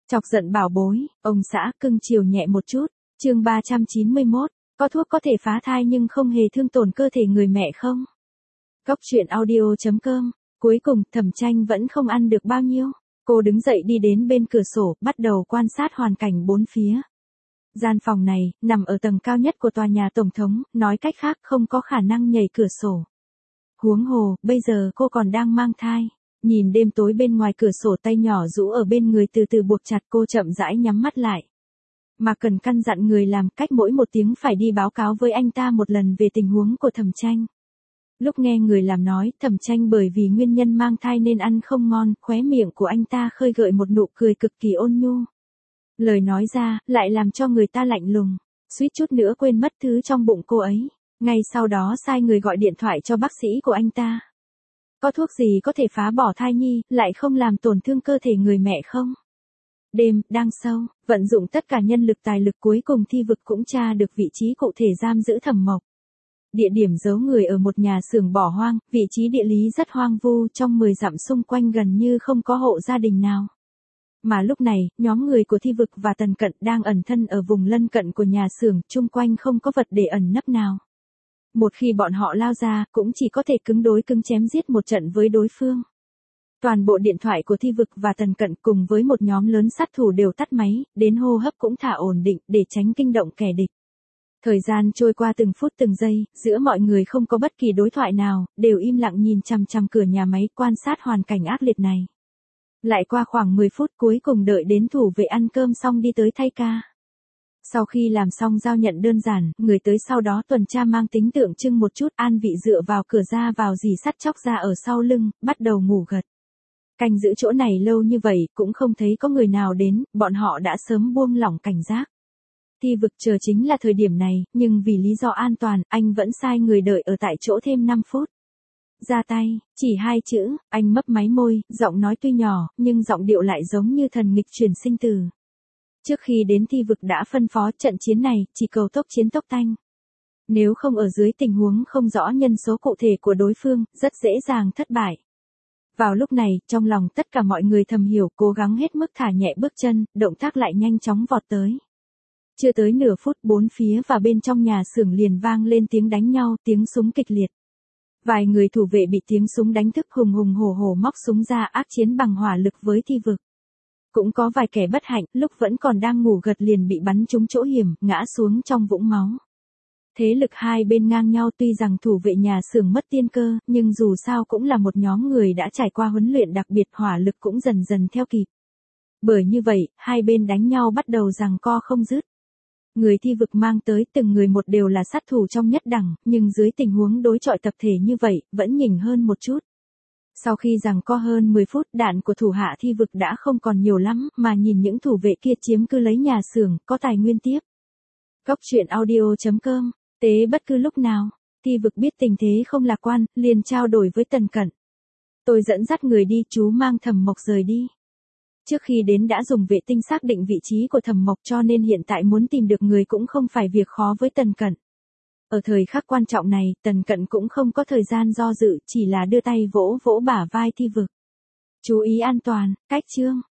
Chọc giận bảo bối, ông xã cưng chiều nhẹ một chút. Chương 391, có thuốc có thể phá thai nhưng không hề thương tổn cơ thể người mẹ không? Cốc truyện audio.com. Cuối cùng, Thẩm Tranh vẫn không ăn được bao nhiêu. Cô đứng dậy đi đến bên cửa sổ, bắt đầu quan sát hoàn cảnh bốn phía. Gian phòng này, nằm ở tầng cao nhất của tòa nhà tổng thống, nói cách khác không có khả năng nhảy cửa sổ. Huống hồ, bây giờ cô còn đang mang thai. Nhìn đêm tối bên ngoài cửa sổ, tay nhỏ rũ ở bên người từ từ buộc chặt, cô chậm rãi nhắm mắt lại. Mà cần căn dặn người làm cách mỗi một tiếng phải đi báo cáo với anh ta một lần về tình huống của Thẩm Tranh. Lúc nghe người làm nói, Thẩm Tranh bởi vì nguyên nhân mang thai nên ăn không ngon, khóe miệng của anh ta khơi gợi một nụ cười cực kỳ ôn nhu. Lời nói ra, lại làm cho người ta lạnh lùng, suýt chút nữa quên mất thứ trong bụng cô ấy. Ngay sau đó sai người gọi điện thoại cho bác sĩ của anh ta. Có thuốc gì có thể phá bỏ thai nhi, lại không làm tổn thương cơ thể người mẹ không? Đêm, đang sâu, vận dụng tất cả nhân lực tài lực, cuối cùng Thi Vực cũng tra được vị trí cụ thể giam giữ Thẩm Mộc. Địa điểm giấu người ở một nhà xưởng bỏ hoang, vị trí địa lý rất hoang vu, trong 10 dặm xung quanh gần như không có hộ gia đình nào. Mà lúc này, nhóm người của Thi Vực và Tần Cận đang ẩn thân ở vùng lân cận của nhà xưởng, chung quanh không có vật để ẩn nấp nào. Một khi bọn họ lao ra, cũng chỉ có thể cứng đối cứng chém giết một trận với đối phương. Toàn bộ điện thoại của Thi Vực và Tần Cận cùng với một nhóm lớn sát thủ đều tắt máy, đến hô hấp cũng thả ổn định để tránh kinh động kẻ địch. Thời gian trôi qua từng phút từng giây, giữa mọi người không có bất kỳ đối thoại nào, đều im lặng nhìn chằm chằm cửa nhà máy quan sát hoàn cảnh ác liệt này. Lại qua khoảng 10 phút, cuối cùng đợi đến thủ vệ ăn cơm xong đi tới thay ca. Sau khi làm xong giao nhận đơn giản, người tới sau đó tuần tra mang tính tượng trưng một chút, an vị dựa vào cửa ra vào dì sắt chóc ra ở sau lưng, bắt đầu ngủ gật. Canh giữ chỗ này lâu như vậy, cũng không thấy có người nào đến, bọn họ đã sớm buông lỏng cảnh giác. Thi Vực chờ chính là thời điểm này, nhưng vì lý do an toàn, anh vẫn sai người đợi ở tại chỗ thêm 5 phút. Ra tay, chỉ 2 chữ, anh mấp máy môi, giọng nói tuy nhỏ, nhưng giọng điệu lại giống như thần nghịch truyền sinh từ. Trước khi đến Thi Vực đã phân phó trận chiến này, chỉ cầu tốc chiến tốc tanh. Nếu không ở dưới tình huống không rõ nhân số cụ thể của đối phương, rất dễ dàng thất bại. Vào lúc này, trong lòng tất cả mọi người thầm hiểu, cố gắng hết mức thả nhẹ bước chân, động tác lại nhanh chóng vọt tới. Chưa tới nửa phút, bốn phía và bên trong nhà xưởng liền vang lên tiếng đánh nhau, tiếng súng kịch liệt. Vài người thủ vệ bị tiếng súng đánh thức, hùng hùng hổ hổ móc súng ra ác chiến bằng hỏa lực với Thi Vực. Cũng có vài kẻ bất hạnh, lúc vẫn còn đang ngủ gật liền bị bắn trúng chỗ hiểm, ngã xuống trong vũng máu. Thế lực hai bên ngang nhau, tuy rằng thủ vệ nhà xưởng mất tiên cơ, nhưng dù sao cũng là một nhóm người đã trải qua huấn luyện đặc biệt, hỏa lực cũng dần dần theo kịp. Bởi như vậy, hai bên đánh nhau bắt đầu giằng co không dứt. Người Thi Vực mang tới từng người một đều là sát thủ trong nhất đẳng, nhưng dưới tình huống đối chọi tập thể như vậy, vẫn nhỉnh hơn một chút. Sau khi giằng co hơn 10 phút, đạn của thủ hạ Thi Vực đã không còn nhiều lắm, mà nhìn những thủ vệ kia chiếm cứ lấy nhà xưởng, có tài nguyên tiếp. Cốc truyện audio.com. Tế bất cứ lúc nào, Thi Vực biết tình thế không lạc quan, liền trao đổi với Tần Cận. Tôi dẫn dắt người đi, chú mang Thẩm Mộc rời đi. Trước khi đến đã dùng vệ tinh xác định vị trí của Thẩm Mộc, cho nên hiện tại muốn tìm được người cũng không phải việc khó với Tần Cận. Ở thời khắc quan trọng này, Tần Cận cũng không có thời gian do dự, chỉ là đưa tay vỗ vỗ bả vai Thi Vực. Chú ý an toàn, cách chương.